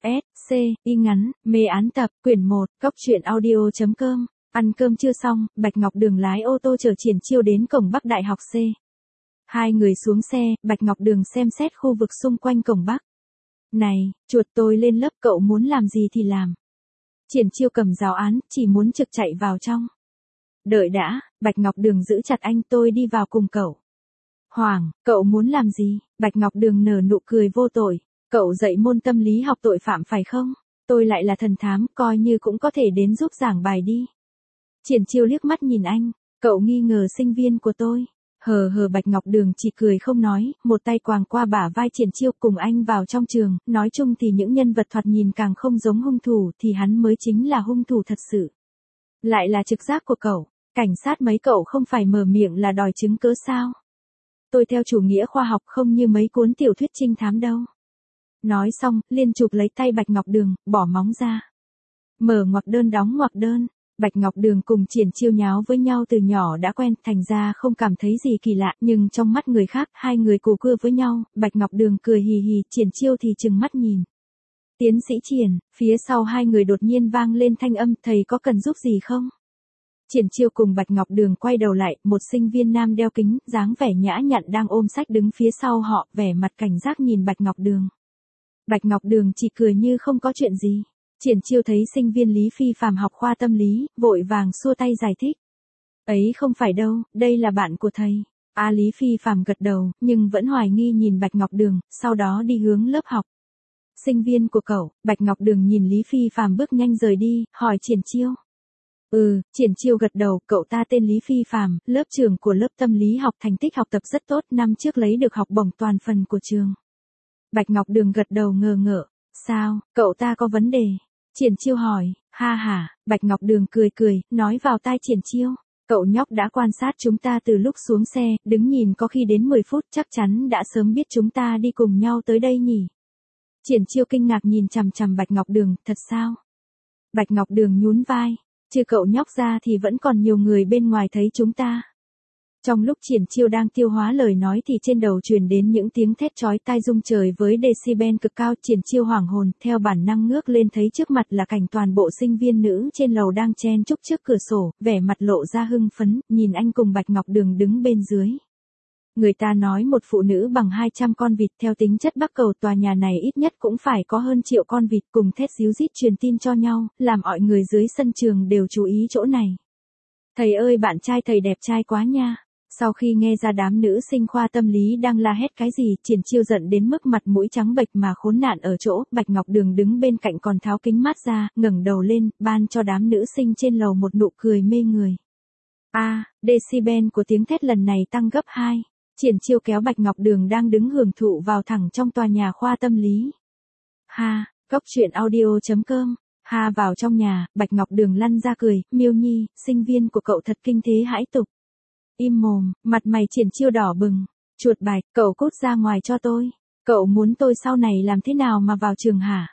S, C, y ngắn, mê án tập, quyển 1, Cóc truyện audio.com. Ăn cơm chưa xong, Bạch Ngọc Đường lái ô tô chở Triển Chiêu đến cổng Bắc Đại học C. Hai người xuống xe, Bạch Ngọc Đường xem xét khu vực xung quanh cổng Bắc. Này, chuột tôi lên lớp cậu muốn làm gì thì làm. Triển Chiêu cầm giáo án, chỉ muốn trực chạy vào trong. Đợi đã, Bạch Ngọc Đường giữ chặt anh, tôi đi vào cùng cậu. Hoàng, cậu muốn làm gì? Bạch Ngọc Đường nở nụ cười vô tội. Cậu dạy môn tâm lý học tội phạm phải không? Tôi lại là thần thám, coi như cũng có thể đến giúp giảng bài đi. Triển Chiêu liếc mắt nhìn anh, cậu nghi ngờ sinh viên của tôi. Bạch Ngọc Đường chỉ cười không nói, một tay quàng qua bả vai Triển Chiêu cùng anh vào trong trường, nói chung thì những nhân vật thoạt nhìn càng không giống hung thủ thì hắn mới chính là hung thủ thật sự. Lại là trực giác của cậu, cảnh sát mấy cậu không phải mở miệng là đòi chứng cớ sao? Tôi theo chủ nghĩa khoa học không như mấy cuốn tiểu thuyết trinh thám đâu. Nói xong, liên chụp lấy tay Bạch Ngọc Đường, bỏ móng ra. Mở ngoặc đơn đóng ngoặc đơn. Bạch Ngọc Đường cùng Triển Chiêu nháo với nhau từ nhỏ đã quen, thành ra không cảm thấy gì kỳ lạ, nhưng trong mắt người khác, hai người cù cưa với nhau, Bạch Ngọc Đường cười hì hì, Triển Chiêu thì trừng mắt nhìn. Tiến sĩ Triển, phía sau hai người đột nhiên vang lên thanh âm, thầy có cần giúp gì không? Triển Chiêu cùng Bạch Ngọc Đường quay đầu lại, một sinh viên nam đeo kính, dáng vẻ nhã nhặn đang ôm sách đứng phía sau họ, vẻ mặt cảnh giác nhìn Bạch Ngọc Đường. Bạch Ngọc Đường chỉ cười như không có chuyện gì. Triển Chiêu thấy sinh viên Lý Phi Phàm học khoa tâm lý, vội vàng xua tay giải thích. Ấy không phải đâu, đây là bạn của thầy. Lý Phi Phàm gật đầu, nhưng vẫn hoài nghi nhìn Bạch Ngọc Đường, sau đó đi hướng lớp học. Sinh viên của cậu, Bạch Ngọc Đường nhìn Lý Phi Phàm bước nhanh rời đi, hỏi Triển Chiêu. Triển Chiêu gật đầu, cậu ta tên Lý Phi Phàm, lớp trưởng của lớp tâm lý học, thành tích học tập rất tốt, năm trước lấy được học bổng toàn phần của trường. Bạch Ngọc Đường gật đầu ngờ ngợ. Sao, cậu ta có vấn đề? Triển Chiêu hỏi. Bạch Ngọc Đường cười cười, nói vào tai Triển Chiêu. Cậu nhóc đã quan sát chúng ta từ lúc xuống xe, đứng nhìn có khi đến 10 phút, chắc chắn đã sớm biết chúng ta đi cùng nhau tới đây nhỉ? Triển Chiêu kinh ngạc nhìn chằm chằm Bạch Ngọc Đường, thật sao? Bạch Ngọc Đường nhún vai. Chứ cậu nhóc ra thì vẫn còn nhiều người bên ngoài thấy chúng ta. Trong lúc Triển Chiêu đang tiêu hóa lời nói thì trên đầu truyền đến những tiếng thét chói tai rung trời với decibel cực cao. Triển Chiêu hoảng hồn, theo bản năng ngước lên thấy trước mặt là cảnh toàn bộ sinh viên nữ trên lầu đang chen chúc trước cửa sổ, vẻ mặt lộ ra hưng phấn, nhìn anh cùng Bạch Ngọc Đường đứng bên dưới. Người ta nói một phụ nữ bằng 200 con vịt, theo tính chất Bắc Cầu tòa nhà này ít nhất cũng phải có hơn triệu con vịt, cùng thét díu dít truyền tin cho nhau, làm mọi người dưới sân trường đều chú ý chỗ này. Thầy ơi, bạn trai thầy đẹp trai quá nha. Sau khi nghe ra đám nữ sinh khoa tâm lý đang la hét cái gì, Triển Chiêu giận đến mức mặt mũi trắng bệch mà khốn nạn ở chỗ. Bạch Ngọc Đường đứng bên cạnh còn tháo kính mát ra, ngẩng đầu lên, ban cho đám nữ sinh trên lầu một nụ cười mê người. Decibel của tiếng thét lần này tăng gấp 2. Triển Chiêu kéo Bạch Ngọc Đường đang đứng hưởng thụ vào thẳng trong tòa nhà khoa tâm lý. Cóc truyện audio.com. Vào trong nhà, Bạch Ngọc Đường lăn ra cười, Miêu Nhi, sinh viên của cậu thật kinh thế hãi tục. Im mồm, mặt mày Triển Chiêu đỏ bừng. Chuột bạch, cậu cút ra ngoài cho tôi. Cậu muốn tôi sau này làm thế nào mà vào trường hả?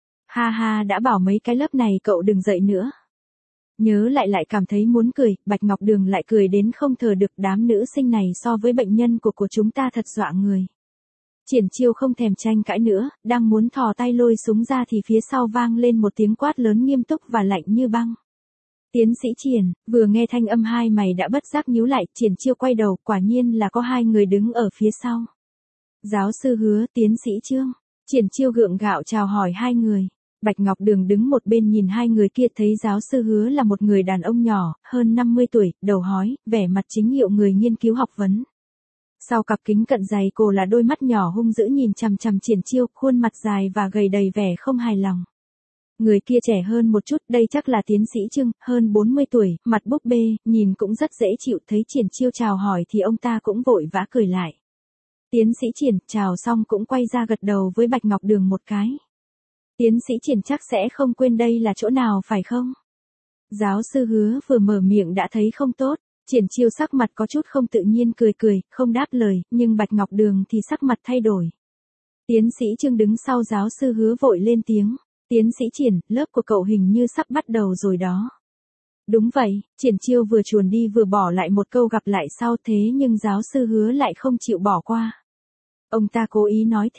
Đã bảo mấy cái lớp này cậu đừng dạy nữa. Nhớ lại cảm thấy muốn cười, Bạch Ngọc Đường lại cười đến không thở được, đám nữ sinh này so với bệnh nhân của chúng ta thật dọa người. Triển Chiêu không thèm tranh cãi nữa, đang muốn thò tay lôi súng ra thì phía sau vang lên một tiếng quát lớn nghiêm túc và lạnh như băng. Tiến sĩ Triển, vừa nghe thanh âm hai mày đã bất giác nhíu lại, Triển Chiêu quay đầu, quả nhiên là có hai người đứng ở phía sau. Giáo sư Hứa, tiến sĩ Trương. Triển Chiêu gượng gạo chào hỏi hai người. Bạch Ngọc Đường đứng một bên nhìn hai người kia, thấy giáo sư Hứa là một người đàn ông nhỏ, hơn 50 tuổi, đầu hói, vẻ mặt chính hiệu người nghiên cứu học vấn. Sau cặp kính cận dày cổ là đôi mắt nhỏ hung dữ nhìn chằm chằm Triển Chiêu, khuôn mặt dài và gầy đầy vẻ không hài lòng. Người kia trẻ hơn một chút, đây chắc là tiến sĩ Trương, hơn 40 tuổi, mặt búp bê, nhìn cũng rất dễ chịu, thấy Triển Chiêu chào hỏi thì ông ta cũng vội vã cười lại. Tiến sĩ Triển, chào xong cũng quay ra gật đầu với Bạch Ngọc Đường một cái. Tiến sĩ Triển chắc sẽ không quên đây là chỗ nào phải không? Giáo sư Hứa vừa mở miệng đã thấy không tốt, Triển Chiêu sắc mặt có chút không tự nhiên cười, không đáp lời, nhưng Bạch Ngọc Đường thì sắc mặt thay đổi. Tiến sĩ Trương đứng sau giáo sư Hứa vội lên tiếng. Tiến sĩ Triển, lớp của cậu hình như sắp bắt đầu rồi đó. Đúng vậy, Triển Chiêu vừa chuồn đi vừa bỏ lại một câu gặp lại sau, thế nhưng giáo sư Hứa lại không chịu bỏ qua. Ông ta cố ý nói thêm,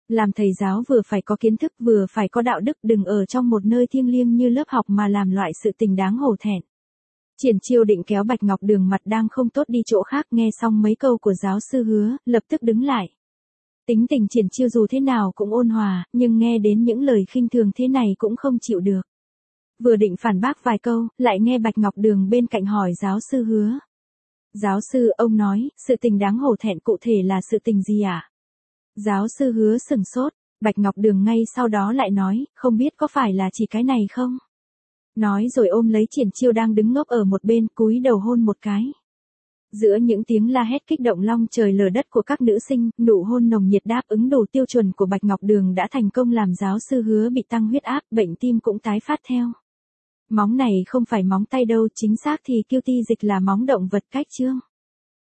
Làm thầy giáo vừa phải có kiến thức vừa phải có đạo đức, đừng ở trong một nơi thiêng liêng như lớp học mà làm loại sự tình đáng hổ thẹn. Triển Chiêu định kéo Bạch Ngọc Đường mặt đang không tốt đi chỗ khác, nghe xong mấy câu của giáo sư Hứa, lập tức đứng lại. Tính tình Triển Chiêu dù thế nào cũng ôn hòa, nhưng nghe đến những lời khinh thường thế này cũng không chịu được. Vừa định phản bác vài câu, lại nghe Bạch Ngọc Đường bên cạnh hỏi giáo sư Hứa. Giáo sư, ông nói, sự tình đáng hổ thẹn cụ thể là sự tình gì ạ? Giáo sư Hứa sừng sốt, Bạch Ngọc Đường ngay sau đó lại nói, không biết có phải là chỉ cái này không? Nói rồi ôm lấy Triển Chiêu đang đứng ngốc ở một bên, cúi đầu hôn một cái. Giữa những tiếng la hét kích động long trời lở đất của các nữ sinh, nụ hôn nồng nhiệt đáp ứng đủ tiêu chuẩn của Bạch Ngọc Đường đã thành công làm giáo sư Hứa bị tăng huyết áp, bệnh tim cũng tái phát theo. Móng này không phải móng tay đâu, chính xác thì cutie dịch là móng động vật cách chương.